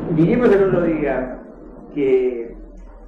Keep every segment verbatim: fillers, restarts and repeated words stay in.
Dijimos el otro día que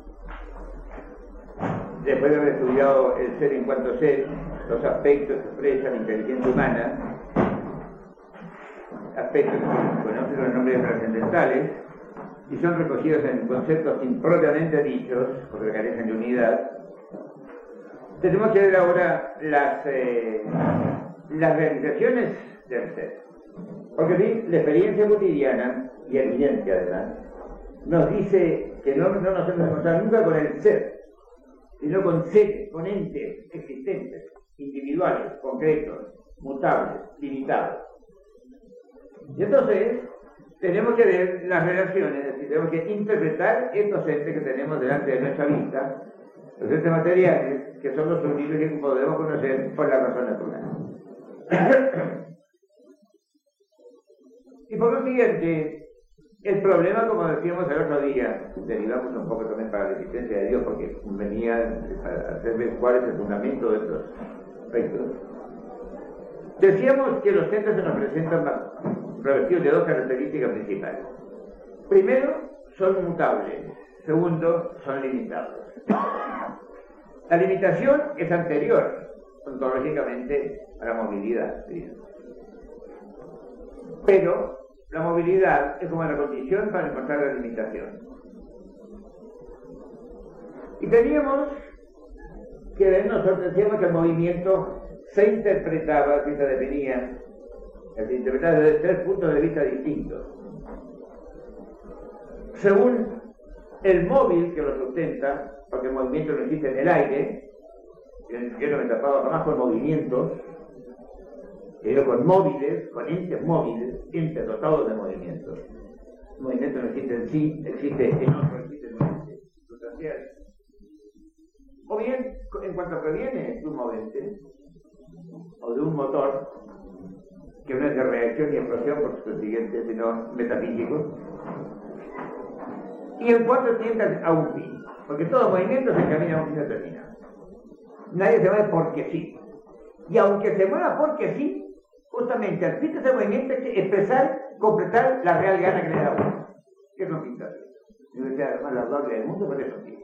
después de haber estudiado el ser en cuanto ser, los aspectos que expresan la inteligencia humana, aspectos que se conocen con el nombre de trascendentales y son recogidos en conceptos impropiamente dichos porque carecen de unidad, tenemos que ver ahora las, eh, las realizaciones del ser. Porque sí, la experiencia cotidiana y evidencia además nos dice que no, no nos hemos encontrado nunca con el ser, sino con seres, con entes existentes, individuales, concretos, mutables, limitados. Y entonces tenemos que ver las relaciones, es decir, tenemos que interpretar estos entes que tenemos delante de nuestra vista, los entes materiales, que son los únicos que podemos conocer por la razón natural. Y por lo siguiente, el problema, como decíamos el otro día, derivamos un poco también para la existencia de Dios, porque venía a hacer ver cuál es el fundamento de estos aspectos. Decíamos que los entes se nos presentan revestidos de dos características principales. Primero, son mutables. Segundo, son limitados. La limitación es anterior, ontológicamente, a la movilidad. ¿Sí? Pero la movilidad es como la condición para encontrar la limitación. Y teníamos que ver, nosotros decíamos que el movimiento se interpretaba, que se definía, se interpretaba desde tres puntos de vista distintos. Según el móvil que lo sustenta, porque el movimiento no existe en el aire, yo no me he tapado jamás con movimientos, pero con móviles, con entes móviles, entes dotados de movimiento. El movimiento no existe en sí, existe en otro, existe en un ente sustancial. O bien, en cuanto proviene de un movente, o de un motor, que no es de reacción y explosión, por su siguiente, sino metafísico, y en cuanto tiende a un fin, porque todo movimiento se encamina a un fin determinado. Nadie se mueve porque sí. Y aunque se mueva porque sí, justamente al fin de ese movimiento hay que expresar, completar la real gana que le da a uno. ¿Qué es lo que interesa? Yo decía, además, la gloria del mundo, por eso sí.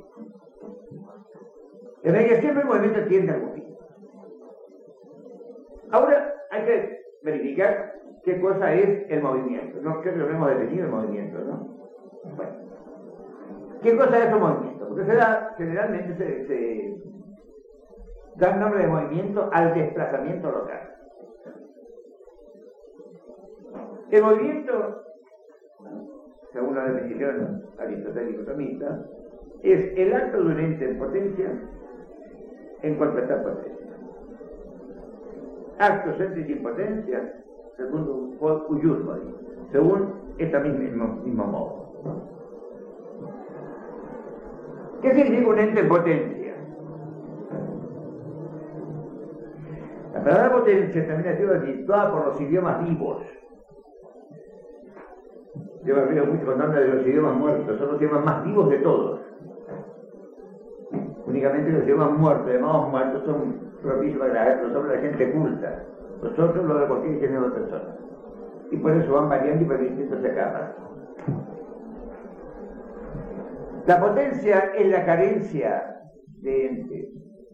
Es decir, que siempre el movimiento tiende a algún fin. Ahora hay que verificar qué cosa es el movimiento. No creo que lo hemos definido el movimiento, ¿no? Bueno. ¿Qué cosa es el movimiento? Porque se da, generalmente se, se da el nombre de movimiento al desplazamiento local. El movimiento, según la definición aristotélico-tomista, es el acto de un ente en potencia en cuanto está en potencia. Actos entes sin potencia, según Uyurbo, según este mismo, mismo modo. ¿Qué significa un ente en potencia? La palabra potencia también ha sido desvirtuada por los idiomas vivos. Yo me río mucho cuando habla de los idiomas muertos, son los idiomas más vivos de todos. Únicamente los idiomas muertos, llamados muertos, son propicios para los hombres de gente culta. Los otros los de cualquier género de personas. Y por eso van variando y por distintos capas. La potencia es la carencia de ente.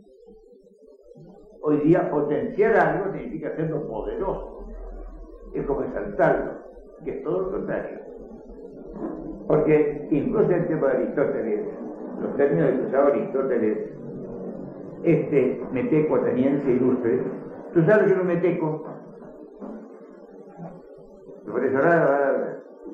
Hoy día potenciar algo significa hacerlo poderoso. Es como exaltarlo, que es todo lo contrario. Porque incluso en el tiempo de Aristóteles, los términos que usaba Aristóteles, este meteco ateniense ilustre, tú sabes que es un meteco. Por eso ahora,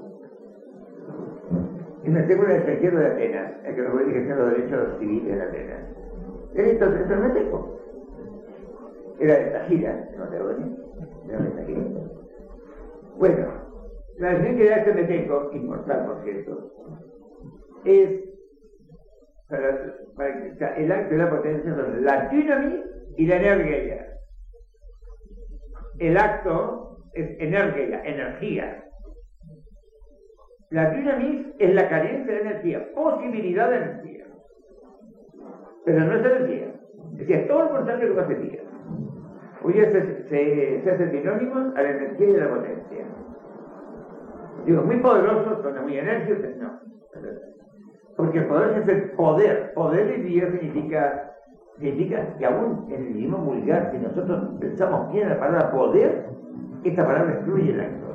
el meteco era el extranjero de Atenas, el que nos puede ejercer los derechos civiles de Atenas. Entonces, es el meteco. Era de Tagira, no te oye, era de Tagira. Bueno, la definición de este meteco, inmortal por cierto, es para, para, o sea, el acto de la potencia son la dynamis y la energía. El acto es energía, energía. La dynamis es la carencia de energía, posibilidad de energía. Pero no es energía. Es decir, es todo lo contrario que va a ser energía. Hoy se, se, se hacen sinónimos a la energía y a la potencia. Digo, muy poderoso, suena muy enérgico, no. Porque el poder es el poder. Poder en día significa, significa que aún en el idioma vulgar, si nosotros pensamos bien en la palabra poder, esta palabra excluye el acto.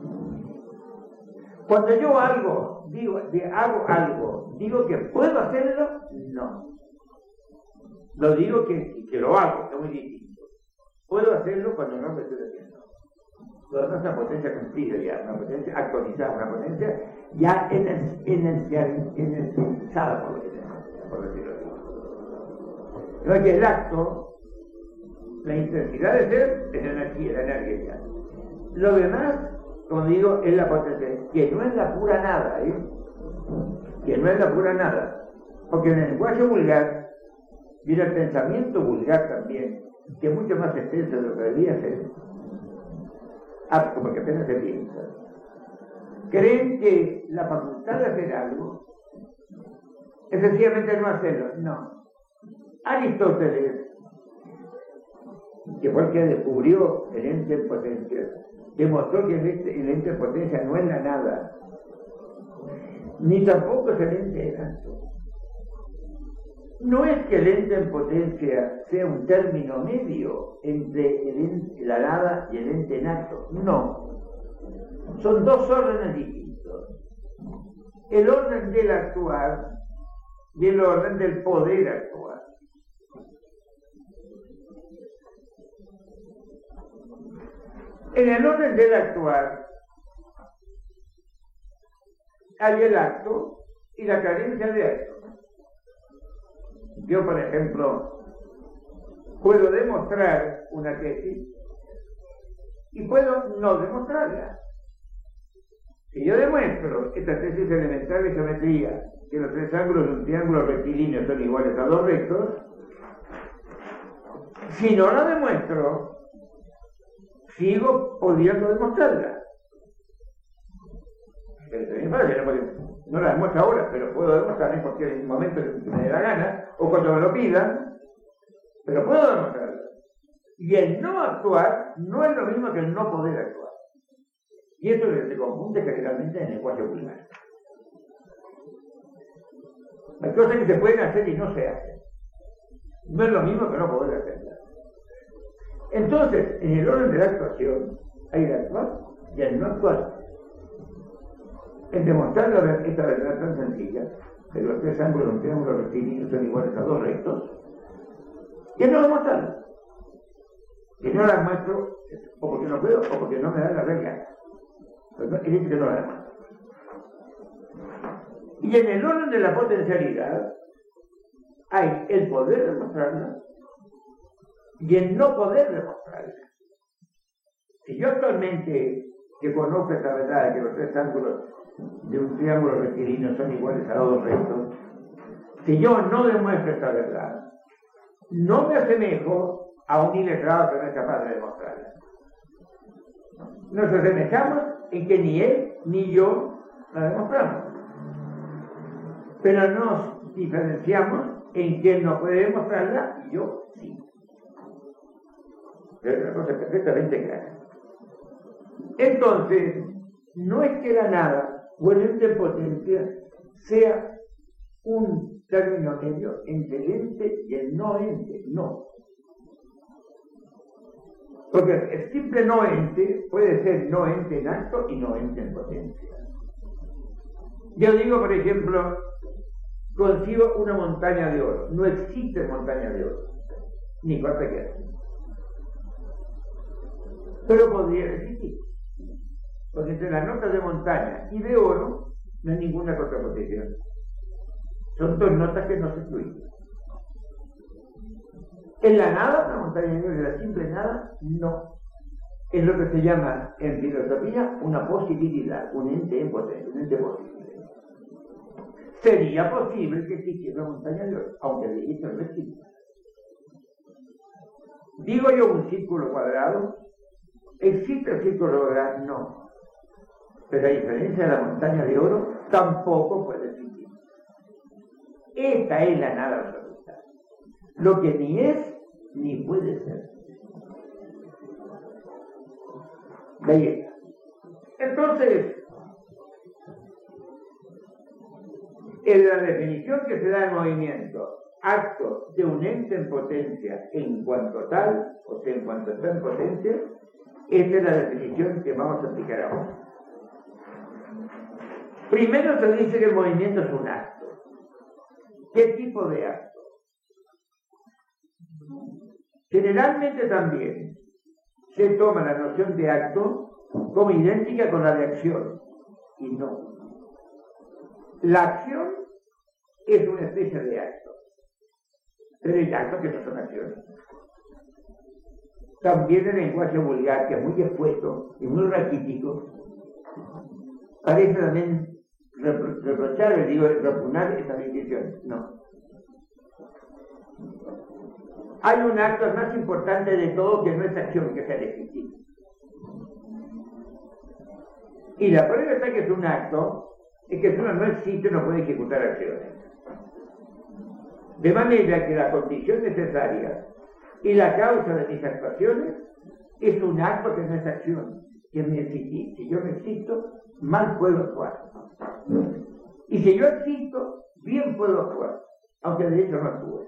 Cuando yo algo, digo, hago algo, digo que puedo hacerlo, no. Lo digo que, que lo hago, es muy distinto. Puedo hacerlo cuando no lo estoy haciendo. Cuando no es una potencia cumplida ya, una potencia actualizada, una potencia ya enencializada por lo que tenemos, por decirlo así. No es que el acto, la intensidad de ser, es la energía, la energía. Lo demás, como digo, es la potencia, que no es la pura nada, ¿eh? Que no es la pura nada. Porque en el lenguaje vulgar, viene el pensamiento vulgar también, que es mucho más extenso de lo que debería ser. Ah, como que apenas se piensa. Creen que la facultad de hacer algo es sencillamente no hacerlo. No. Aristóteles, que fue el que descubrió el ente en potencia, demostró que el ente, el ente en potencia no es la nada, ni tampoco es el ente en acto. No es que el ente en potencia sea un término medio entre el ente, la nada y el ente en acto. No. Son dos órdenes distintos. El orden del actuar y el orden del poder actuar. En el orden del actuar hay el acto y la carencia de acto. Yo, por ejemplo, puedo demostrar una tesis y puedo no demostrarla. Si yo demuestro esta tesis elemental de geometría, que los tres ángulos de un triángulo rectilíneo son iguales a dos rectos, si no la demuestro, sigo pudiendo demostrarla. Pero también pasa, no, no la demuestro ahora, pero puedo demostrarla en cualquier momento que me dé la gana, o cuando me lo pidan, pero puedo demostrarla. Y el no actuar no es lo mismo que el no poder actuar. Y esto se confunde generalmente en el lenguaje vulgar. Hay cosas que se pueden hacer y no se hacen. No es lo mismo que no poder hacerlas. Entonces, en el orden de la actuación, hay el actuar y el no actuar. En demostrar la, esta verdad tan sencilla, que los tres ángulos de un triángulo rectilíneo son iguales a dos rectos, y no demostrarlo. Que no la muestro, o porque no puedo, o porque no me da la regla. Pero no, es decir, que no la demuestro. Y en el orden de la potencialidad, hay el poder demostrarla y el no poder demostrarla. Si yo actualmente, que conozco esta verdad de que los tres ángulos de un triángulo rectilíneo son iguales a dos rectos, si yo no demuestro esta verdad, no me asemejo a un iletrado que no es capaz de demostrarla. Nos asemejamos en que ni él ni yo la demostramos. Pero nos diferenciamos en que él no puede demostrarla y yo sí. Es una cosa perfectamente clara. Entonces, no es que la nada o el ente en potencia sea un término medio entre el ente y el no ente, no. Porque el simple no ente puede ser no ente en acto y no ente en potencia. Yo digo, por ejemplo, concibo una montaña de oro. No existe montaña de oro, ni corte que hace. Pero podría existir. Porque entre las notas de montaña y de oro no hay ninguna contraposición. Son dos notas que no se excluyen. En la nada, la montaña de oro, en la simple nada, no. Es lo que se llama en filosofía una posibilidad, un ente en potencia, un ente posible. Sería posible que existiera una montaña de oro, aunque de esto no existe. Digo yo un círculo cuadrado, ¿existe el círculo cuadrado? No. Pero a diferencia de la montaña de oro, tampoco puede existir. Esta es la nada absoluta. Lo que ni es, ni puede ser. De ahí está. Entonces, En la definición que se da en movimiento, acto de un ente en potencia en cuanto tal, o sea, en cuanto está en potencia, esta es la definición que vamos a aplicar ahora. Primero se dice que el movimiento es un acto. ¿Qué tipo de acto? Generalmente también se toma la noción de acto como idéntica con la de acción, y no. La acción es una especie de acto, pero hay actos que no son acciones. También el lenguaje vulgar, que es muy expuesto y muy raquítico, parece también repro reprochar, digo, repugnar esta definición. No. Hay un acto más importante de todo que no es acción, que es el ejercicio. Y la prueba está que es un acto, es que si uno no existe, no puede ejecutar acciones. De manera que la condición necesaria y la causa de mis actuaciones es un acto que no es acción, que me existe. Si yo no existo, mal puedo actuar. Y si yo existo, bien puedo actuar, aunque de hecho no actúe.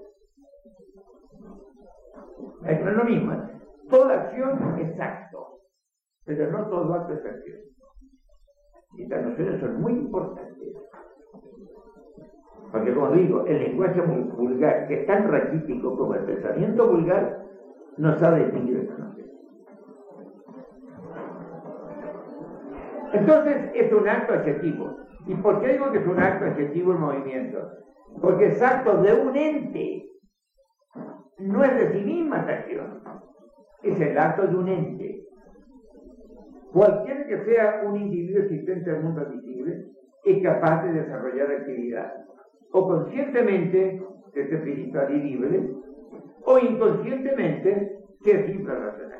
No es lo mismo. Toda acción es acto, pero no todo acto es acción. Y estas nociones son muy importantes. Porque, como digo, el lenguaje muy vulgar, que es tan raquítico como el pensamiento vulgar, no sabe distinguir estas nociones. Entonces, es un acto adjetivo. ¿Y por qué digo que es un acto adjetivo el movimiento? Porque es acto de un ente. No es de sí misma esta acción. Es el acto de un ente. Cualquiera que sea un individuo existente en el mundo visible es capaz de desarrollar actividad. O conscientemente, que es espiritual y libre, o inconscientemente, que es simple racional.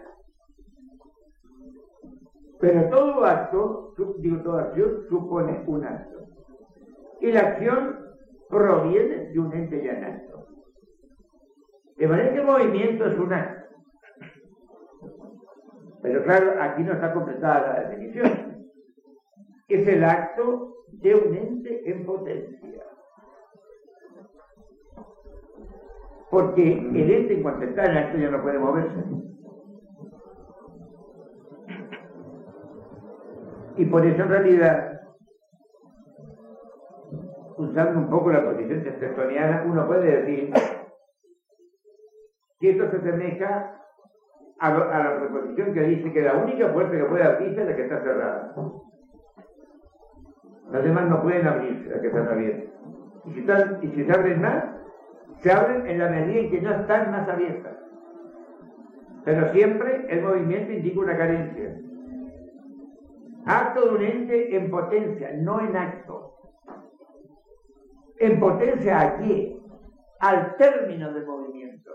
Pero todo acto, digo, toda acción, supone un acto. Y la acción proviene de un ente ya en acto. De manera que el movimiento es un acto. Pero claro, aquí no está completada la definición. Es el acto de un ente en potencia. Porque el ente, en cuanto está en acto, ya no puede moverse. Y por eso, en realidad, usando un poco la posición chestertoniana, uno puede decir que esto se asemeja a, lo, a la proposición que dice que la única puerta que puede abrirse es la que está cerrada. Las demás no pueden abrirse, las que están abiertas. Y si, están, y si se abren más, se abren en la medida en que no están más abiertas. Pero siempre el movimiento indica una carencia. Acto de un ente en potencia, no en acto. ¿En potencia a qué? Al término del movimiento.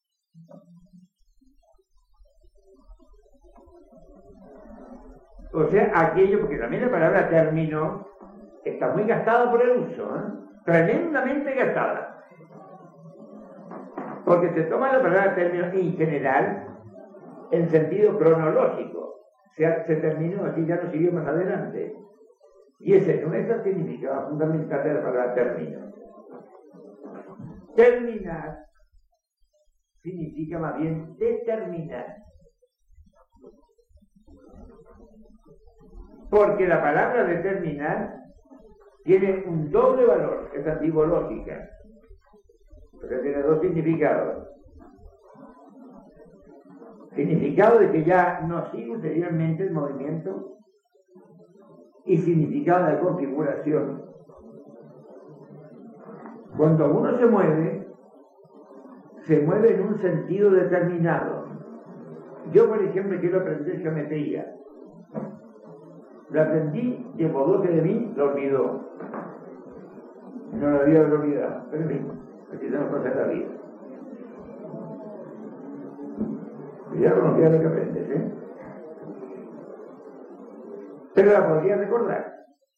O sea, aquello, porque también la palabra término está muy gastada por el uso, ¿eh? Tremendamente gastada. Porque se toma la palabra término en general en sentido cronológico. Se, se terminó, así ya no siguió más adelante. Y ese no es el significado fundamental de la palabra término. Terminar significa más bien determinar. Porque la palabra determinar tiene un doble valor, es antibológica, porque tiene dos significados. Significado de que ya no sigue ulteriormente el movimiento y significado de configuración. Cuando uno se mueve, se mueve en un sentido determinado. Yo, por ejemplo, quiero aprender geometría. Lo aprendí de modo que de mí lo olvidó. No lo había olvidado, pero en fin, aquí tenemos cosas de la vida. Cuidado con olvidar lo que aprendes, ¿eh? Pero la podría recordar.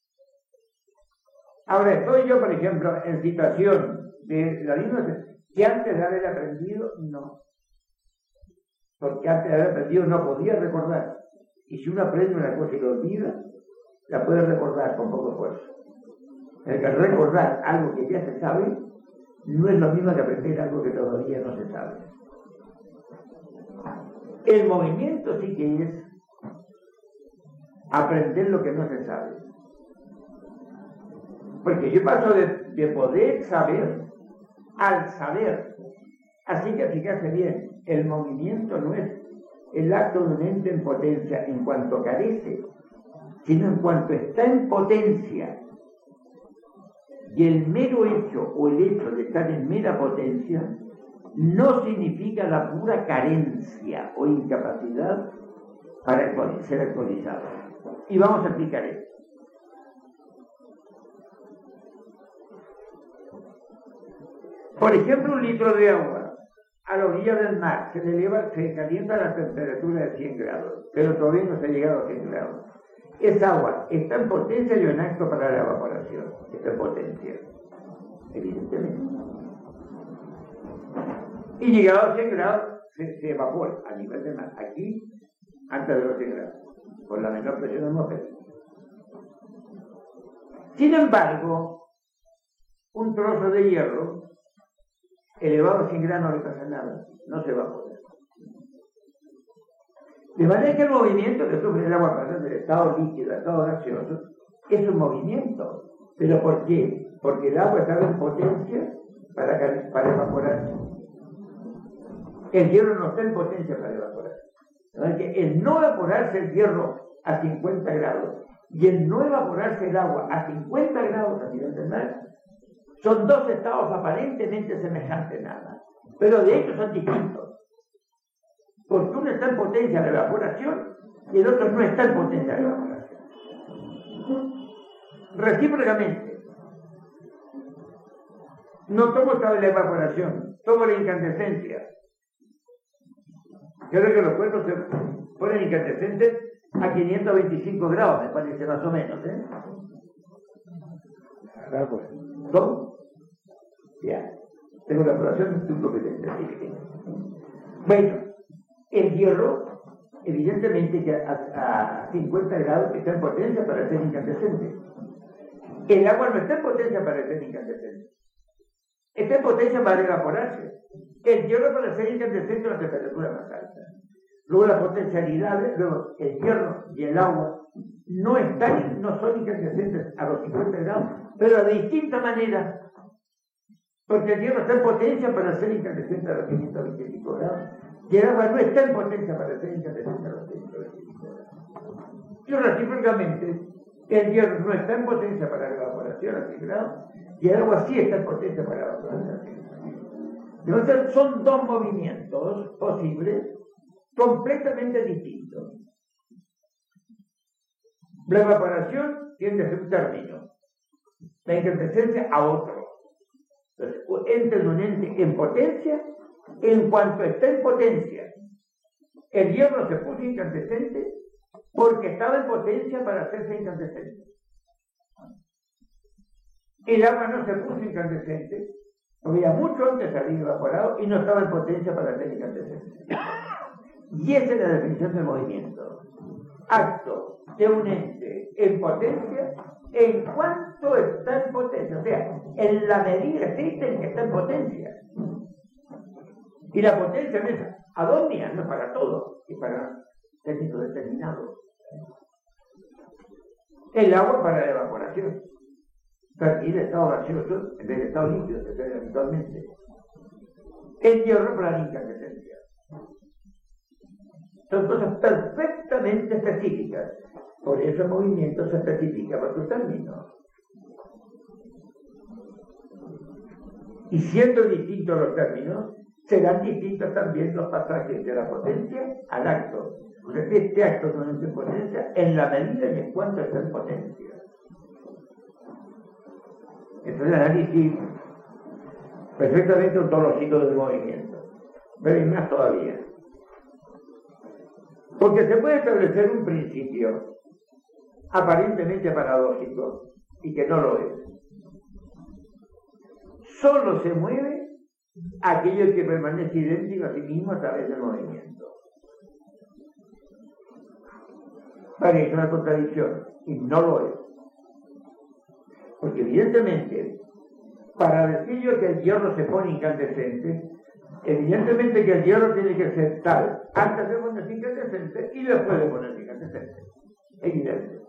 Ahora, estoy yo, por ejemplo, en situación de la misma que antes de haber aprendido, no. Porque antes de haber aprendido no podía recordar. Y si uno aprende una cosa y lo olvida, la puede recordar con poco esfuerzo. El que recordar algo que ya se sabe no es lo mismo que aprender algo que todavía no se sabe. El movimiento sí que es aprender lo que no se sabe. Porque yo paso de, de poder saber al saber. Así que fíjate bien, el movimiento no es el acto de un ente en potencia en cuanto carece, sino en cuanto está en potencia. Y el mero hecho o el hecho de estar en mera potencia no significa la pura carencia o incapacidad para ser actualizado. Y vamos a explicar esto. Por ejemplo, un litro de agua a la orilla del mar se eleva, se calienta a la temperatura de cien grados, pero todavía no se ha llegado a cien grados. Esa agua está en potencia y en acto para la evaporación. Está en potencia, evidentemente. Y llegado a cien grados se, se evapora a nivel del mar. Aquí, antes de los cien grados, por la menor presión atmosférica. Sin embargo, un trozo de hierro elevado a cien grados no le pasa nada, no se evapora. De manera que el movimiento que sufre el agua pasando del estado líquido al estado gaseoso es un movimiento. ¿Pero por qué? Porque el agua está en potencia para, para evaporarse. El hierro no está en potencia para evaporarse. De manera que el no evaporarse el hierro a cincuenta grados y el no evaporarse el agua a cincuenta grados a nivel del mar son dos estados aparentemente semejantes nada, pero de hecho son distintos. Porque uno está en potencia de evaporación y el otro no está en potencia de evaporación. Recíprocamente, no tomo esta de la evaporación, tomo la incandescencia. Creo que los cuerpos se ponen incandescentes a quinientos veinticinco grados, me parece más o menos, ¿eh? ¿Cómo? Ya. Tengo la evaporación de un competente. Bueno, el hierro, evidentemente que a, a cincuenta grados está en potencia para ser incandescente. El agua no está en potencia para ser incandescente. Está en potencia para evaporarse. El hierro para ser incandescente a una temperatura más alta. Luego la potencialidad, luego el hierro y el agua no están, no son incandescentes a los cincuenta grados, pero de distinta manera. Porque el hierro está en potencia para ser incandescente a los quinientos veinticinco grados. Y el agua no está en potencia para ser incandescente a los quinientos veinticinco grados. Y recíprocamente, el hierro no está en potencia para la evaporación a cien grados, y el agua sí está en potencia para la evaporación a cien grados. Entonces, son dos movimientos posibles completamente distintos. La evaporación tiende a ser un término, la incandescencia a otro. Entonces, entra en un ente en potencia en cuanto está en potencia. El hierro se puso incandescente porque estaba en potencia para hacerse incandescente. El agua no se puso incandescente porque ya mucho antes había evaporado y no estaba en potencia para ser incandescente. Y esa es la definición del movimiento. Acto de un ente en potencia en cuanto está en potencia, o sea, en la medida estricta en que está en potencia. Y la potencia no es adónia, no es para todo, es para técnicos determinados. El agua para la evaporación, para ir de estado gaseoso en vez de estado líquido, que se ve habitualmente. El hierro para la incandescencia. Son cosas perfectamente específicas. Por eso el movimiento se especifica por su término. Y siendo distintos los términos, serán distintos también los pasajes de la potencia al acto. O sea, este acto no es en potencia en la medida en cuanto está en potencia. Esto es el análisis perfectamente ontológico del movimiento. Pero hay más todavía. Porque se puede establecer un principio aparentemente paradójico y que no lo es. Solo se mueve aquello que permanece idéntico a sí mismo a través del movimiento. Parece una contradicción y no lo es. Porque evidentemente, para decir yo que el hierro se pone incandescente, evidentemente que el hierro tiene que ser tal antes de ponerse incandescente y después de ponerse incandescente. Evidente.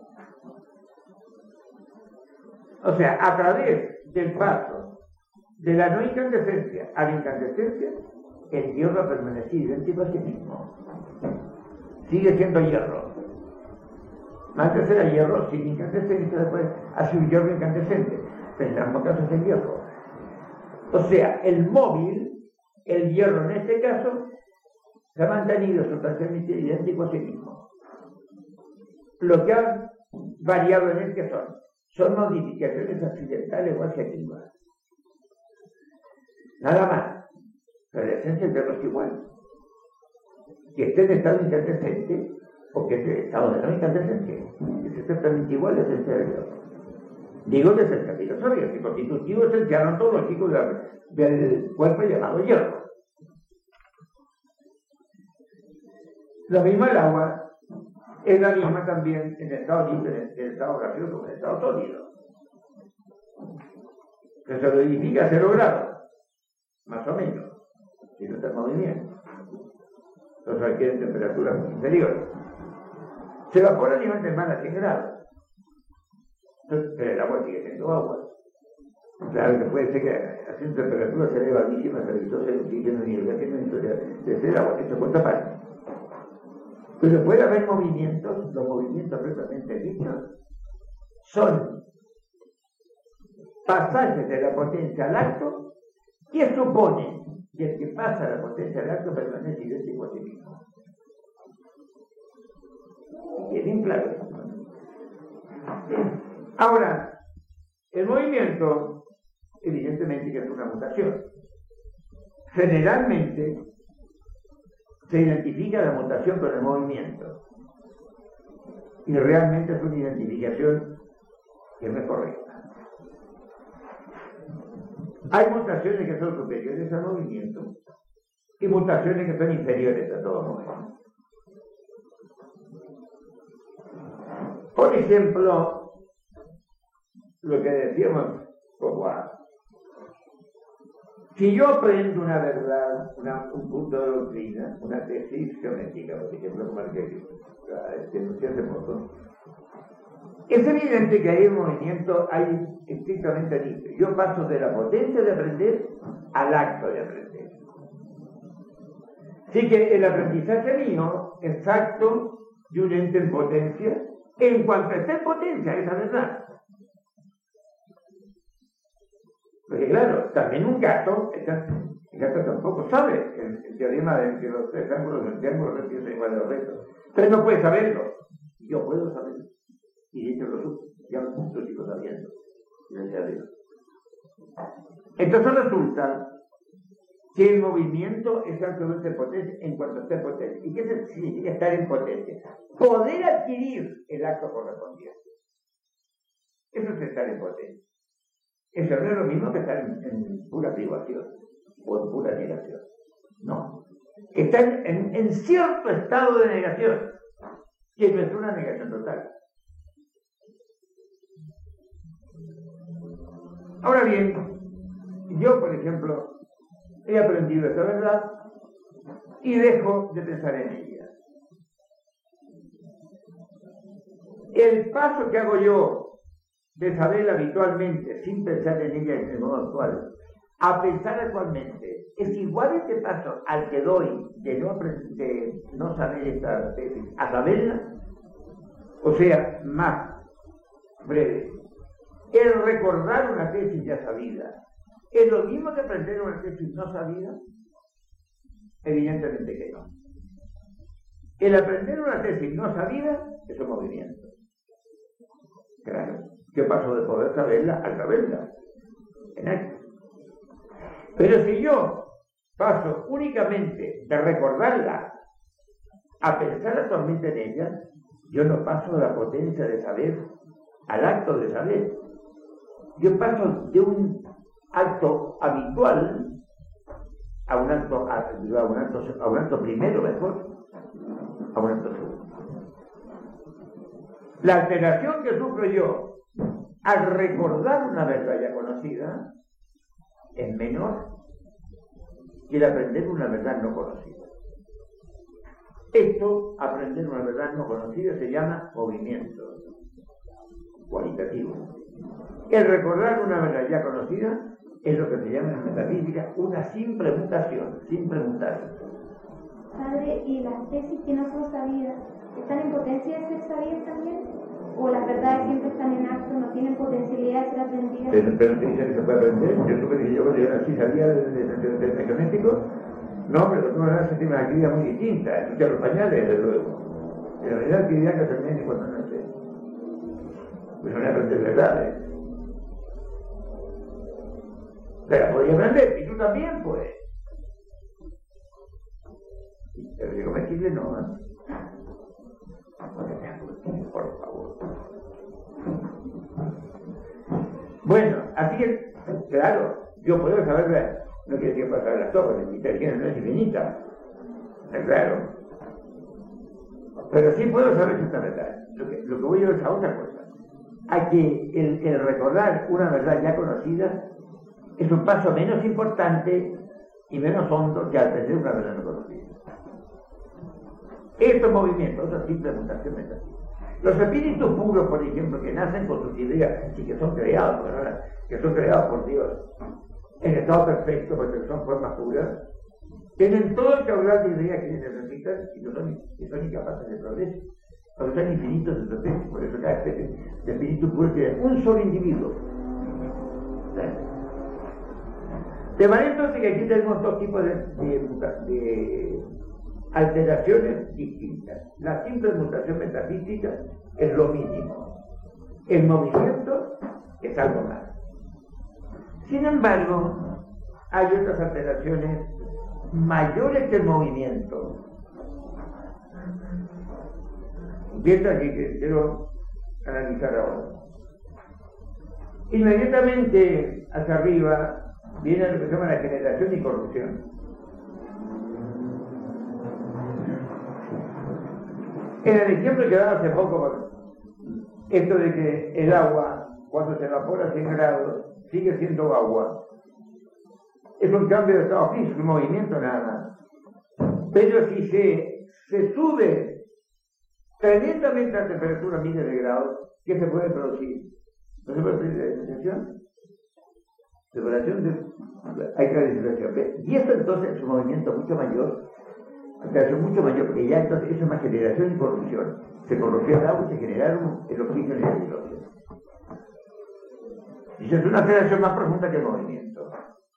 O sea, a través del paso de la no incandescencia a la incandescencia, el hierro ha permanecido idéntico a sí mismo. Sigue siendo hierro. Antes era hierro sin incandescencia, después hace un hierro incandescente. Pero en ambos casos es el hierro. O sea, el móvil, el hierro en este caso, se ha mantenido sustancialmente idéntico a sí mismo. Lo que ha variado en él, ¿qué son? Son modificaciones accidentales o adjetivas. Nada más. Pero la esencia del hierro es igual. Que esté en estado incandescente o que esté en estado de no incandescencia. Es exactamente igual la esencia del hierro. Digo desde el capítulo sabio, el constitutivo esencial ontológico del cuerpo llamado hierro. Lo mismo el agua es la misma también en el estado libre, en el estado gaseoso o en el estado sólido. Que se verifica a cero grados, más o menos, si no está en movimiento. Entonces requiere temperaturas inferiores. Se evapora a nivel de más a cien grados. Pero el agua sigue siendo agua. Claro que puede ser que haciendo temperaturas elevadísimas, revisó el oxígeno y el gas de ser agua, esto cuenta parte. Pero puede haber movimientos, los movimientos precisamente dichos son pasajes de la potencia al acto que suponen que el que pasa la potencia al acto permanece idéntico a sí mismo. Y bien claro. Ahora, el movimiento, evidentemente que es una mutación. Generalmente se identifica la mutación con el movimiento. Y realmente es una identificación que no es correcta. Hay mutaciones que son superiores al movimiento y mutaciones que son inferiores a todo movimiento. Por ejemplo, lo que decíamos, como a, si yo aprendo una verdad, una, un punto de doctrina, una tesis geométrica, por ejemplo, como el que denunció hace poco, es evidente que hay un movimiento, hay estrictamente libre. Yo paso de la potencia de aprender al acto de aprender. Así que el aprendizaje mío es acto de un ente en potencia, en cuanto esté en potencia, esa verdad. Porque claro, también un gato, el gato tampoco sabe el, el teorema de que los tres ángulos del triángulo rectos son iguales a los rectos. Pero no puede saberlo. Yo puedo saberlo. Y de hecho lo supo. Ya lo sigo sabiendo. Gracias a Dios. Entonces resulta que el movimiento es altamente en potencia en cuanto esté en potencia. ¿Y qué significa estar en potencia? Poder adquirir el acto correspondiente. Eso es estar en potencia. Eso no es lo mismo que estar en, en pura privación o en pura negación. No. Está en, en, en cierto estado de negación, que no es una negación total. Ahora bien, yo, por ejemplo, he aprendido esta verdad y dejo de pensar en ella. El paso que hago yo de saber habitualmente, sin pensar en ella en el modo actual, a pensar actualmente, es igual este paso al que doy de no, de no saber esta tesis, a saberla, o sea, más breve. El recordar una tesis ya sabida, ¿es lo mismo que aprender una tesis no sabida? Evidentemente que no. El aprender una tesis no sabida es un movimiento. Claro. Yo paso de poder saberla a saberla. En acto. Pero si yo paso únicamente de recordarla a pensar actualmente en ella, yo no paso de la potencia de saber al acto de saber. Yo paso de un acto habitual a un acto, a, a un acto, a un acto primero mejor, a un acto segundo. La alteración que sufro yo al recordar una verdad ya conocida, es menor que el aprender una verdad no conocida. Esto, aprender una verdad no conocida, se llama movimiento cualitativo. El recordar una verdad ya conocida es lo que se llama en metafísica una simple mutación, simple mutar. Padre, ¿y las tesis que no son sabidas están en potencia de ser sabidas también? ¿O las verdades siempre están en acto, no tienen potencialidad de ser aprendidas? Pero, pero te dicen que se puede aprender. Yo creo que yo cuando yo nací sabía del mecanético. No, pero tú vas a sentir una actividad muy distinta. Escuchar los pañales, desde luego. En realidad, la actividad que aprendí cuando nací. Pues no aprender verdades. Pero podía aprender, y tú también, pues. Pero si comestible no, ¿eh? Por favor. Bueno, así que, claro, yo puedo saber, no quiere decir pasar las torres, mi inteligencia no es infinita, es claro. Pero sí puedo saber esta verdad. Lo que, lo que voy a es a otra cosa. A que el, el recordar una verdad ya conocida es un paso menos importante y menos hondo que aprender una verdad no conocida. Estos movimientos, otra simple mutación mental. Los espíritus puros, por ejemplo, que nacen con sus ideas y que son creados, ¿verdad? Que son creados por Dios, en estado perfecto, porque son formas puras, tienen todo el caudal de ideas que necesitan y no son, y son incapaces de progreso, porque son infinitos de especies. Por eso cada especie de espíritu puro tiene un solo individuo. ¿Sí? De manera entonces que aquí tenemos dos tipos de, de, de alteraciones distintas. La simple mutación metafísica es lo mínimo. El movimiento es algo más. Sin embargo, hay otras alteraciones mayores que el movimiento. Piensa aquí que quiero analizar ahora. Inmediatamente hacia arriba viene lo que se llama la generación y corrupción. En el ejemplo que daba hace poco, esto de que el agua, cuando se evapora a cien grados, sigue siendo agua. Es un cambio de estado físico, un movimiento nada más. Pero si se, se sube tremendamente la temperatura a miles de grados, ¿qué se puede producir? ¿No se puede producir la desinfección? Separación de... hay clarificación. Y esto entonces es un movimiento mucho mayor. Es mucho mayor, porque ya entonces eso es más generación y corrupción. Se corrompió el agua y se generaron el oxígeno y el hidrógeno. Y eso es una alteración más profunda que el movimiento.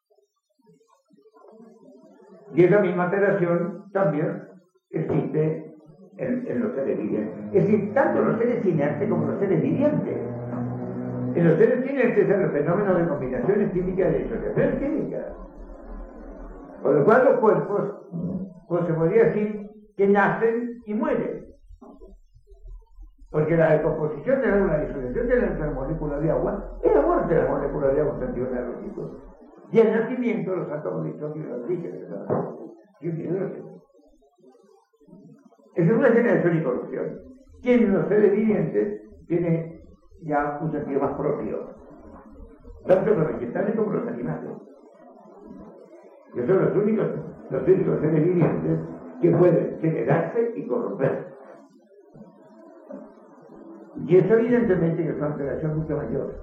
Y esa misma alteración también existe en, en los seres vivientes. Es decir, tanto los seres inertes como los seres vivientes. En los seres inertes son los fenómenos de combinaciones químicas de disociación química. Por lo cual los cuerpos, pues se podría decir que nacen y mueren. Porque la decomposición de la, la disociación de la molécula de agua es la muerte de la molécula de agua en sentido analógico. Y el nacimiento de los átomos de hidrógeno y de oxígeno. Esa es una generación y corrupción. Quien en los seres vivientes tiene ya un sentido más propio, tanto los vegetales como los animales. Que son los únicos, los únicos seres vivientes que pueden generarse y corromperse. Y eso evidentemente que es una alteración mucho mayor.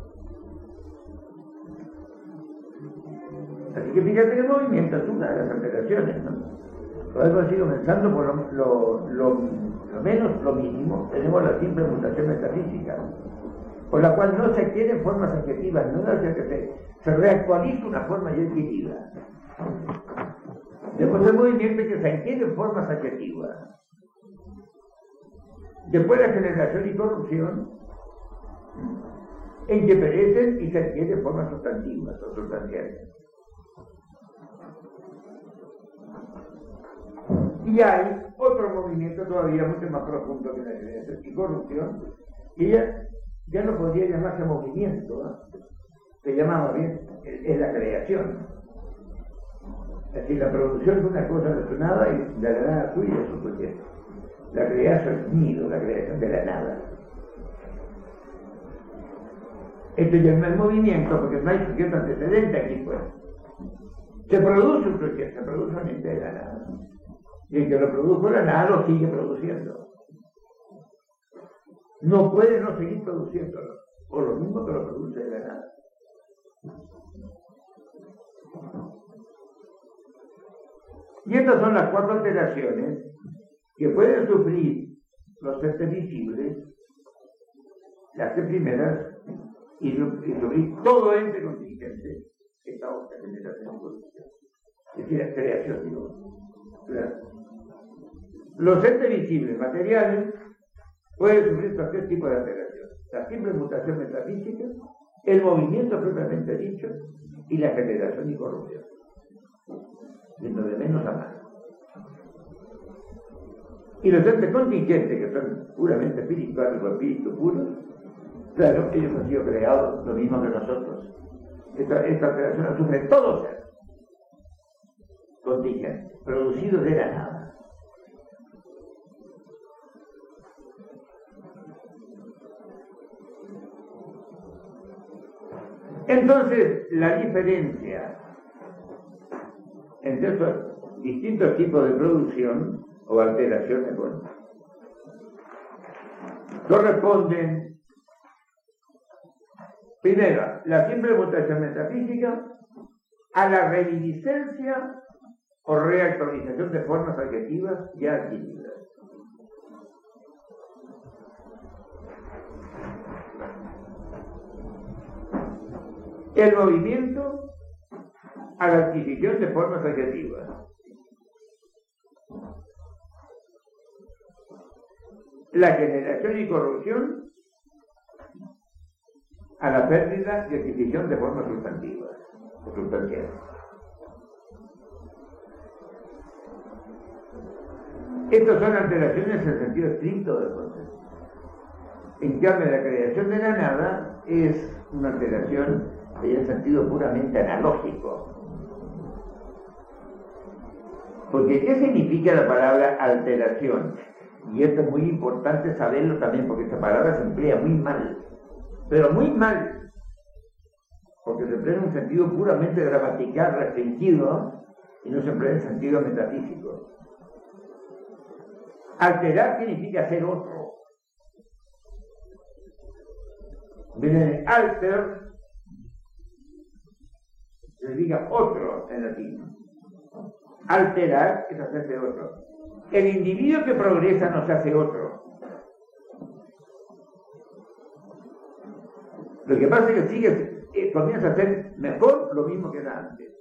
Así que fíjate que el movimiento es una de las alteraciones, ¿no? Podemos ir comenzando por lo, lo, lo, lo menos, lo mínimo. Tenemos la simple mutación metafísica, por la cual no se adquieren formas adjetivas, no es que se, se reactualiza una forma ya adquirida. Después el movimiento que se adquieren formas adjetivas. Después la generación y corrupción, en que perecen y se adquieren formas sustantivas o sustanciales. Y hay otro movimiento todavía mucho más profundo que la generación y corrupción, que ya, ya no podría llamarse movimiento, ¿no? Se llamaba bien, es la creación. Es decir, la producción de una cosa de su nada y de la nada suya es su proyecto. La creación es nido, la creación de la nada. Esto ya no es movimiento porque no hay sujeto antecedente aquí, pues. Se produce un sujeto, se produce una mente de la nada. Y el que lo produjo de la nada lo sigue produciendo. No puede no seguir produciéndolo, o lo mismo que lo produce de la nada. Y estas son las cuatro alteraciones que pueden sufrir los entes visibles, las tres primeras, y, y sufrir todo ente contingente, esta otra generación de producción. Es decir, la creación, digo. Claro. Los entes visibles materiales pueden sufrir estos tres tipos de alteración: la simple mutación metafísica, el movimiento propiamente dicho, y la generación y corrupción. Yendo de menos a más. Y los entes contingentes, que son puramente espirituales o espíritu puros, claro, ellos han sido creados lo mismo que nosotros. Esta, esta alteración la sufre todo ser contingente, producido de la nada. Entonces, la diferencia entre estos distintos tipos de producción o alteraciones, bueno, corresponden, primero, la simple mutación metafísica, a la reminiscencia o reactualización de formas adjetivas ya adquiridas. El movimiento a la adquisición de formas adjetivas. La generación y corrupción a la pérdida y adquisición de formas sustantivas o sustanciales. Estas son alteraciones en el sentido estricto del concepto. En cambio, la creación de la nada es una alteración en el sentido puramente analógico. Porque, ¿qué significa la palabra alteración? Y esto es muy importante saberlo también, porque esta palabra se emplea muy mal, pero muy mal, porque se emplea en un sentido puramente gramatical restringido y no se emplea en sentido metafísico. Alterar significa ser otro. Viene de alter, significa otro en latín. Alterar es hacerse otro. El individuo que progresa no se hace otro. Lo que pasa es que sigue, eh, comienza a hacer mejor lo mismo que era antes.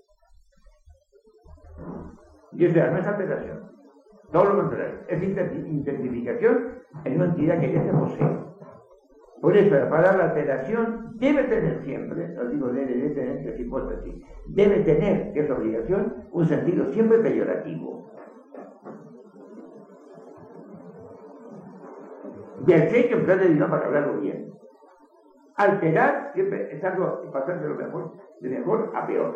Y o sea, no es alteración. Todo lo contrario. Es intensificación en una entidad que ya se posee. Por eso la palabra alteración debe tener siempre, no digo debe, debe tener, que es hipótesis, debe tener, que es obligación, un sentido siempre peyorativo. Y así hay que emplear el idioma para hablarlo bien. Alterar siempre es algo que pasar de lo mejor, de mejor a peor.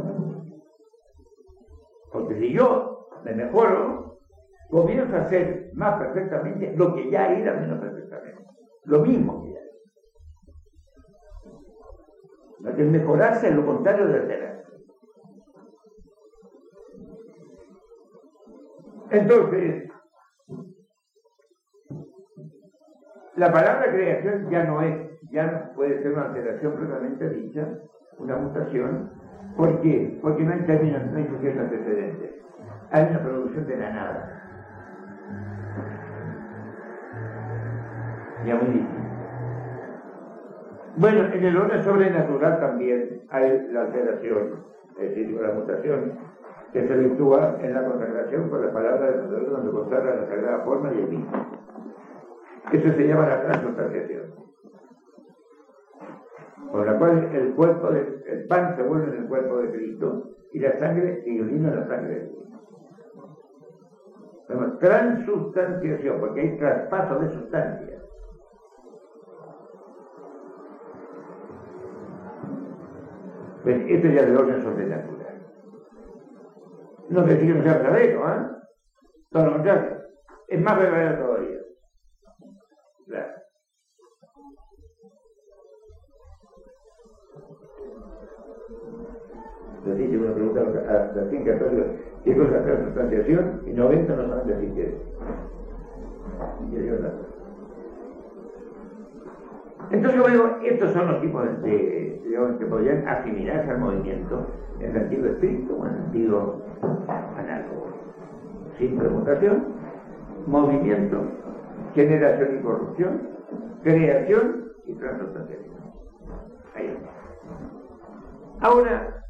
Porque si yo me mejoro, comienzo a hacer más perfectamente lo que ya era menos perfectamente. Lo mismo que ya era. Lo que es mejorarse es lo contrario de alterar. Entonces, la palabra creación ya no es, ya no puede ser una alteración propiamente dicha, una mutación. ¿Por qué? Porque no hay términos, no hay sujetos antecedentes. Hay una producción de la nada. Ya muy difícil. Bueno, en el orden sobrenatural también hay la alteración, es decir, la mutación, que se efectúa en la consagración por la palabra de Dios, donde consagra la sagrada forma y el mismo. Eso se llama la transubstanciación, por la cual el cuerpo de, el pan se vuelve en el cuerpo de Cristo y la sangre y el vino en la sangre de Cristo. Transubstanciación, porque hay traspaso de sustancias. Pues esto ya es de orden sobrenatural. No quiere decir que no sea verdadero, ¿eh? Todo lo contrario. Es más verdadero todavía. Claro. Entonces, si uno pregunta a los cien católicos qué cosa es la transubstanciación, y noventa no saben decir qué es. Y yo no. Entonces, luego, estos son los tipos de, de, digamos, que podrían asimilarse al movimiento en sentido estricto o en sentido análogo. Simple mutación, movimiento, generación y corrupción, creación y transubstanciación. Ahí está. Ahora,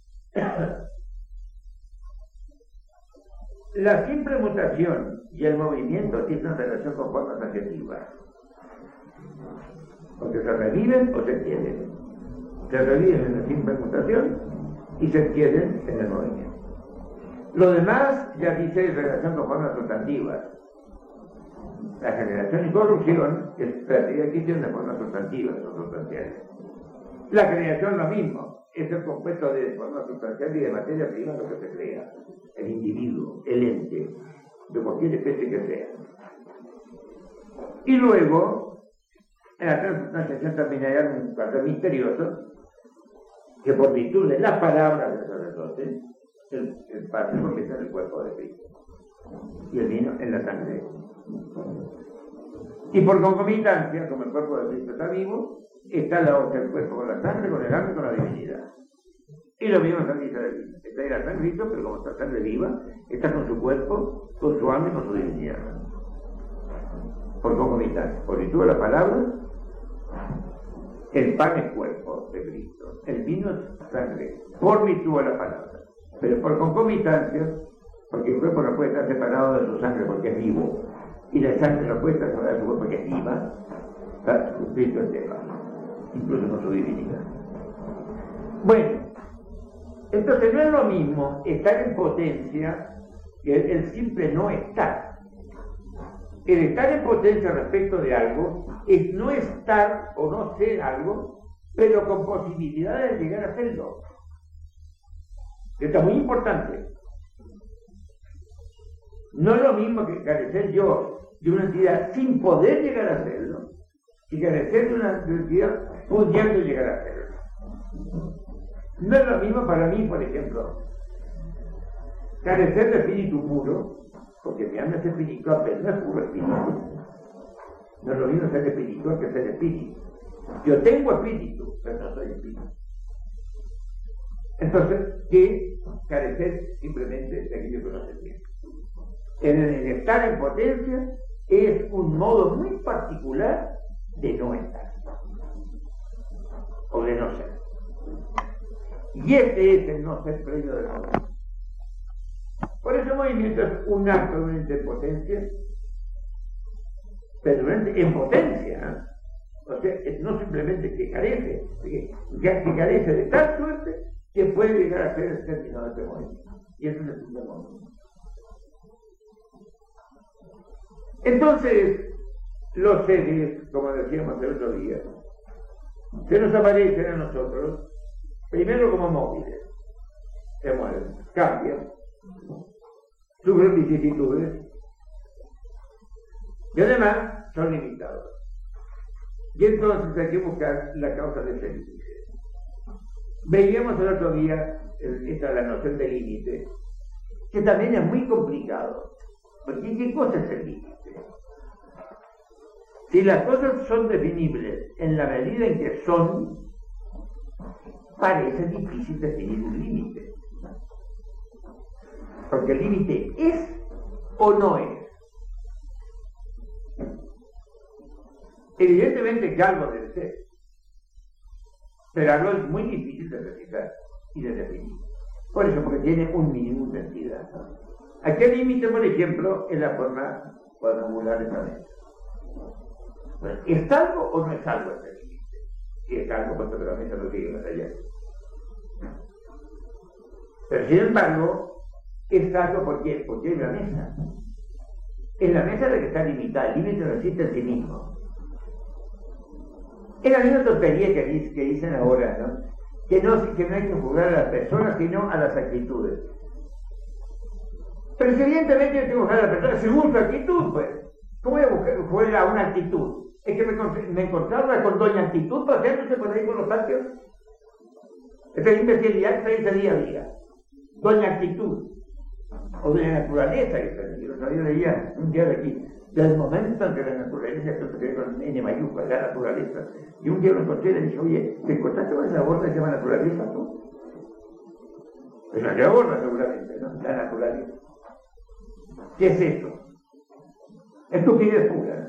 la simple mutación y el movimiento tienen una relación con formas adjetivas. Porque se reviven o se entienden. Se reviven en la simple mutación y se entienden en el movimiento. Lo demás ya dice relación con formas sustantivas. La generación y corrupción es pérdida y adquisición de formas sustantivas o sustanciales. La creación lo mismo, es el compuesto de forma sustancial y de materia prima lo que se crea. El individuo, el ente, de cualquier especie que sea. Y luego, en la transubstanciación también hay un caso misterioso, que por virtud de las palabras del sacerdote, el, el pan se convierte en el cuerpo de Cristo, y el vino en la sangre. Y por concomitancia, como el cuerpo de Cristo está vivo, está la otra, el cuerpo con la sangre, con el alma y con la divinidad. Y lo mismo en Cristo del vino. Está ahí la sangre de Cristo, pero como está sangre viva, está con su cuerpo, con su alma y con su divinidad. Por concomitancia, por virtud de la palabra, el pan es cuerpo de Cristo, el vino es sangre, por virtud de la palabra. Pero por concomitancia, porque el cuerpo no puede estar separado de su sangre porque es vivo, y la sangre no puede estar separada de su cuerpo porque es viva, Cristo es de pan, incluso con su divinidad. Bueno, entonces no es lo mismo estar en potencia que el, el simple no estar. El estar en potencia respecto de algo es no estar o no ser algo, pero con posibilidades de llegar a serlo. Esto es muy importante. No es lo mismo que carecer yo de una entidad sin poder llegar a serlo, que carecer de una entidad pudiendo llegar a serlo. No es lo mismo para mí, por ejemplo, carecer de espíritu puro, porque mi alma es espiritual, pero no es puro espíritu. No es lo mismo ser espiritual que ser espíritu. Yo tengo espíritu, pero no soy espíritu. Entonces, ¿qué carecer simplemente de aquello que no se tiene? En el estar en potencia es un modo muy particular de no estar, o de no ser. Y este es el no ser previo del movimiento. Por eso el movimiento es un acto de una potencia, pero en potencia, ¿eh? O sea, es no simplemente que carece, que, que carece de tal suerte que puede llegar a ser el término de este movimiento. Y eso es el primer movimiento. Entonces, los seres, como decíamos el otro día, se nos aparecen a nosotros, primero como móviles, se mueven, cambian, sufren vicisitudes, y además son limitados. Y entonces hay que buscar la causa de ese límite. Veíamos el otro día, esta la noción de límite, que también es muy complicado, porque ¿qué cosa es el límite? Si las cosas son definibles en la medida en que son, parece difícil definir un límite. Porque el límite es o no es. Evidentemente que algo debe ser, pero algo es muy difícil de precisar y de definir. Por eso, porque tiene un mínimo de entidad. Aquí el límite, por ejemplo, es la forma cuadrangular de la mente. Bueno, ¿es algo o no es algo este límite? Si es algo, pues seguramente lo que yo más allá. Pero sin embargo, es algo porque, porque es la mesa. Es la mesa la que está limitada, el límite no existe en sí mismo. Es la misma tontería que, dice, que dicen ahora, ¿no? Que, ¿no? que no hay que juzgar a las personas, sino a las actitudes. Pero si evidentemente hay que juzgar a las personas según su actitud, pues. ¿Cómo voy a buscar fuera una actitud? Es que me, me encontraba con doña actitud paseándose por ahí con los patios. Esta imbecilidad se dice día a día. Doña actitud, o de la naturaleza, que yo no leía un día de aquí, del momento en que la naturaleza, esto se cree con N mayúscula, la naturaleza, y un día lo encontré y le dije, oye, ¿te encontraste con esa borda que se llama naturaleza tú? Pues la que borda seguramente, ¿no? La naturaleza. ¿Qué es eso? Estupidez pura.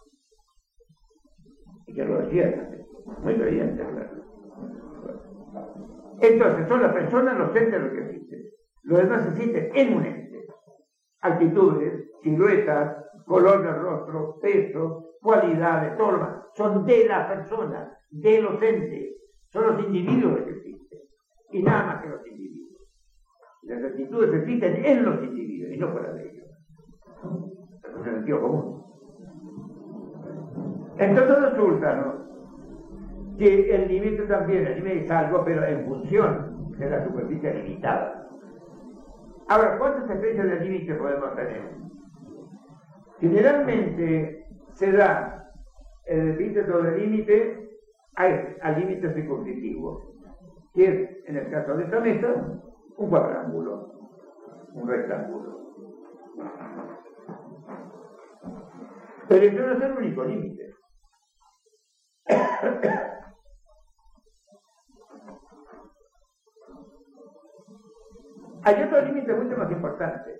Y que lo decía también, muy brillante, claro. Entonces, son las personas los entes los que existen. Los demás existen en un ente. Actitudes, siluetas, color del rostro, peso, cualidades, todo lo demás. Son de la persona, de los entes. Son los individuos los que existen. Y nada más que los individuos. Las actitudes existen en los individuos y no fuera de ellos. Eso es el sentido común. Entonces resulta, ¿no?, que el límite también, el límite es algo, pero en función de la superficie limitada. Ahora, ¿cuántas especies de límite podemos tener? Generalmente se da el epíteto de límite al límite circunscriptivo, que es, en el caso de esta mesa, un cuadrángulo, un rectángulo. Pero eso no es el único límite. Hay otro límite mucho más importante.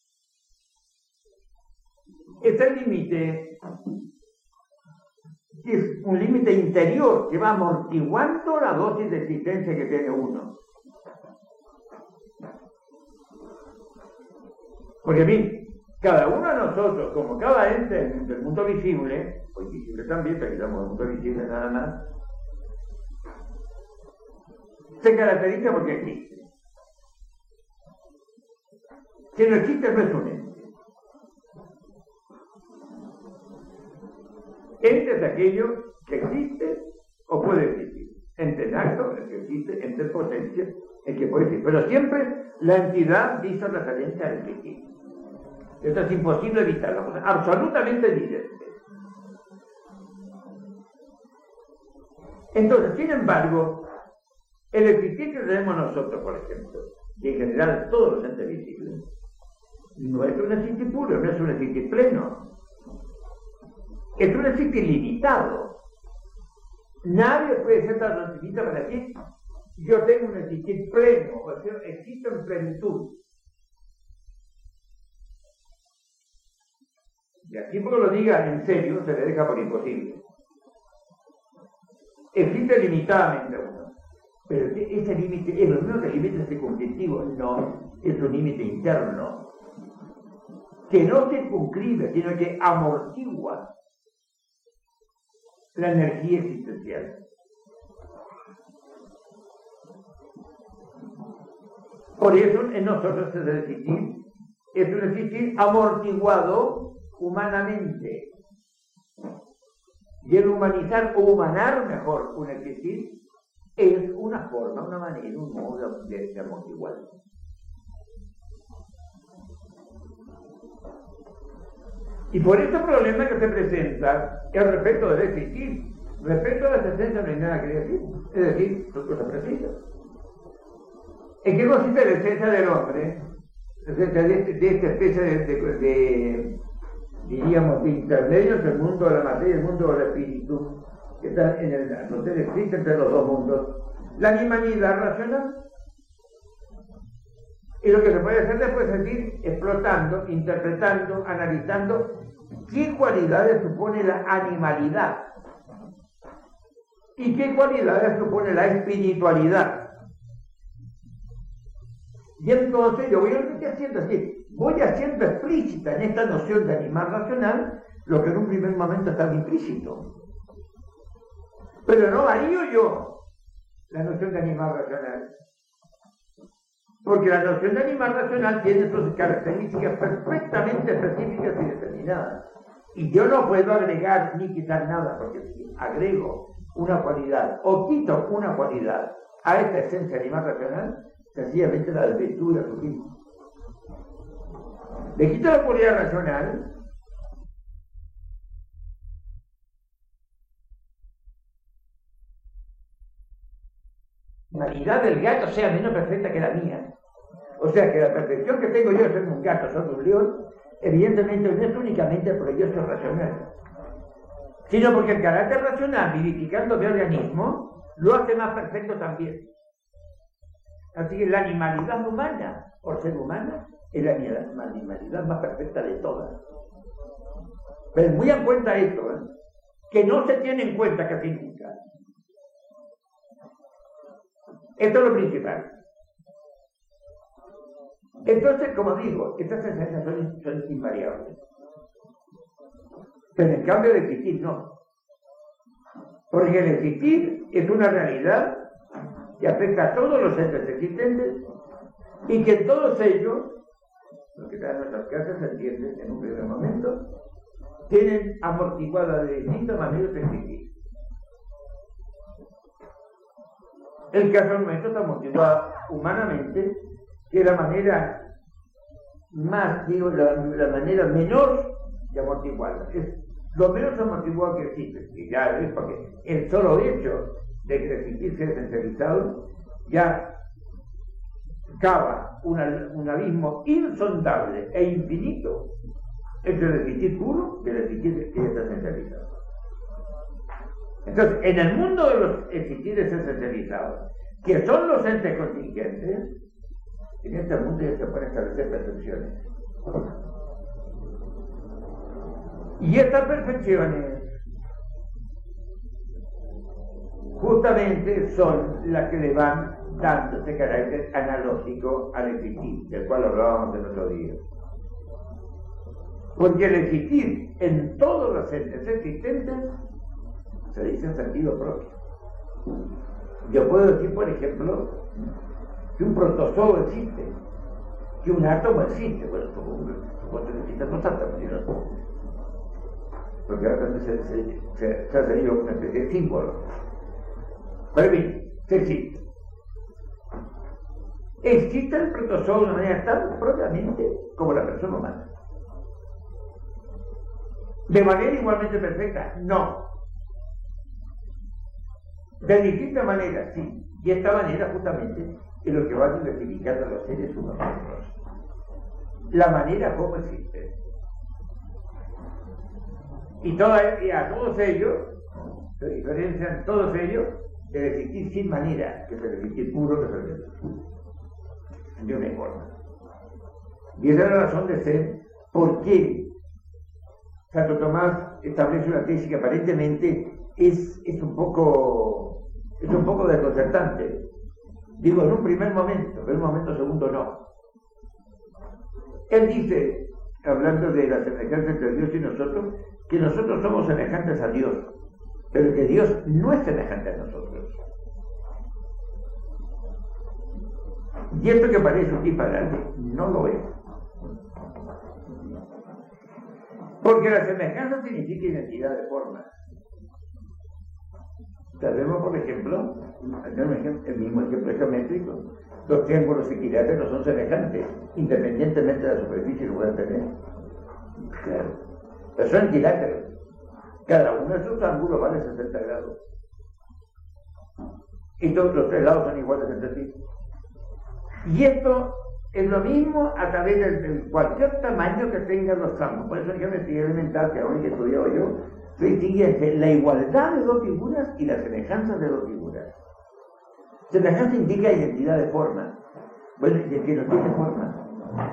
Es el límite que es un límite interior que va amortiguando la dosis de existencia que tiene uno. Porque, bien, cada uno de nosotros, como cada ente del mundo visible, o invisible también, pero digamos el mundo visible nada más, se caracteriza porque existe. Si no existe, no es un ente. Ente es aquello que existe o puede existir. Ente en acto, el que existe, ente en potencia, el que puede existir. Pero siempre la entidad dice referencia al que existe. Esto es imposible evitarlo, absolutamente evidente. Entonces, sin embargo, el existir que tenemos nosotros, por ejemplo, y en general todos los entes visibles, no es un existir puro, no es un existir pleno. Es un existir limitado. Nadie puede ser tan limitado para decir, yo tengo un existir pleno, o sea, existo en plenitud. Y así porque lo diga en serio, se le deja por imposible. Existe limitadamente uno, pero ese límite es lo mismo que el límite circunscriptivo, no, es un límite interno, que no circunscribe, sino que amortigua la energía existencial. Por eso en nosotros es el existir, es un existir amortiguado humanamente. Y el humanizar o humanar mejor un existir es una forma, una manera, un modo de, de amortiguar. Y por estos problemas que se presenta el respeto del existir, respecto a la existencia no hay nada que decir, es decir, son cosas precisas. ¿En qué consiste la esencia del hombre? La esencia de, este, de esta especie de, de, de, diríamos, de intermedios del mundo de la materia y el mundo del espíritu, que están en el, no sé, existe entre los dos mundos, la animalidad racional. Y lo que se puede hacer después es ir explotando, interpretando, analizando qué cualidades supone la animalidad y qué cualidades supone la espiritualidad. Y entonces yo voy haciendo así, voy haciendo explícita en esta noción de animal racional lo que en un primer momento estaba implícito. Pero no varío yo la noción de animal racional. Porque la noción de animal racional tiene sus características perfectamente específicas y determinadas. Y yo no puedo agregar ni quitar nada, porque si agrego una cualidad o quito una cualidad a esta esencia animal racional, sencillamente la desvirtúa su fin. Le quito la cualidad racional, humanidad del gato sea menos perfecta que la mía. O sea que la perfección que tengo yo siendo un gato, siendo un león, evidentemente no es únicamente por ello esto racional, sino porque el carácter racional, vivificando mi organismo, lo hace más perfecto también. Así que la animalidad humana, por ser humana, es la animalidad más perfecta de todas. Pero muy en cuenta esto, ¿eh? Que no se tiene en cuenta casi nunca. Esto es lo principal. Entonces, como digo, estas sensaciones son, son invariables. Pero en cambio de existir, no. Porque el existir es una realidad que afecta a todos los entes existentes y que todos ellos, lo que en nuestras casas se entiende en un primer momento, tienen amortiguada de distintas maneras de existir. El caso nuestro está amortiguado humanamente, que es la manera más, digo, la, la manera menor de amortiguarla. Es lo menos amortiguado que existe. Y ya es porque el solo hecho de que existir sea esencializado ya cava una, un abismo insondable e infinito entre el existir puro y el existir que está esencializado. Entonces, en el mundo de los existires esencializados, que son los entes contingentes, en este mundo ya se pueden establecer perfecciones. Y estas perfecciones justamente son las que le van dando este carácter analógico al existir, del cual hablábamos el otro día. Porque el existir en todos los entes existentes se dice en sentido propio. Yo puedo decir, por ejemplo, que un protozoo existe, que un átomo existe. Bueno, supongo que existen los átomos, ¿no? Porque ahora también se, se, se, se ha salido una especie de símbolo. Pero bien, se existe. ¿Existe el protozoo de una manera tan propiamente como la persona humana? ¿De manera igualmente perfecta? No. De distinta manera, sí. Y esta manera justamente es lo que va identificando a los seres humanos. La manera como existe. Y, toda, y a todos ellos, se diferencian todos ellos del existir sin manera, que es el existir puro, que es el existir de una forma. Y esa es la razón de ser por qué Santo Tomás establece una tesis que aparentemente es, es un poco es un poco desconcertante. Digo, en un primer momento, pero en un momento segundo no. Él dice, hablando de la semejanza entre Dios y nosotros, que nosotros somos semejantes a Dios, pero que Dios no es semejante a nosotros. Y esto que parece un disparate, no lo es. Porque la semejanza significa identidad de forma. Sabemos, por ejemplo, el mismo ejemplo geométrico, los triángulos equiláteros son semejantes, independientemente de la superficie que puedan tener. Claro. Pero son equiláteros. Cada uno de esos ángulos vale sesenta grados. Y todos los tres lados son iguales entre sí. Y esto es lo mismo a través de, de cualquier tamaño que tengan los ángulos. Por eso en geometría elemental, que aún he estudiado yo, se distingue entre la igualdad de dos figuras y la semejanza de dos figuras. Semejanza indica identidad de forma. Bueno, y el que no tiene forma.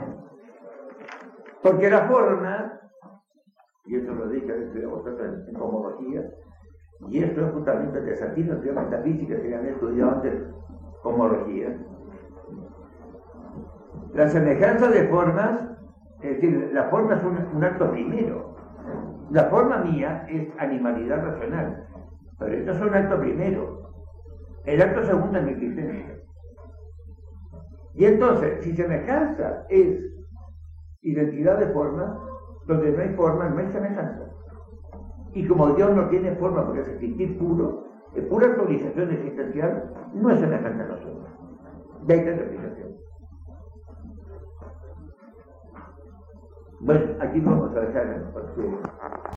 Porque la forma, y eso lo dije a vosotros en, en homología, y esto es justamente el desafío de la metafísica que habían estudiado antes, homología. La semejanza de formas, es decir, la forma es un, un acto primero. La forma mía es animalidad racional, pero esto es un acto primero. El acto segundo es mi existencia. Y entonces, si semejanza es identidad de forma, donde no hay forma, no hay semejanza. Y como Dios no tiene forma porque es existir puro, es pura actualización existencial, no es semejante a nosotros. De ahí está la explicación. Bueno, aquí vamos a dejar porque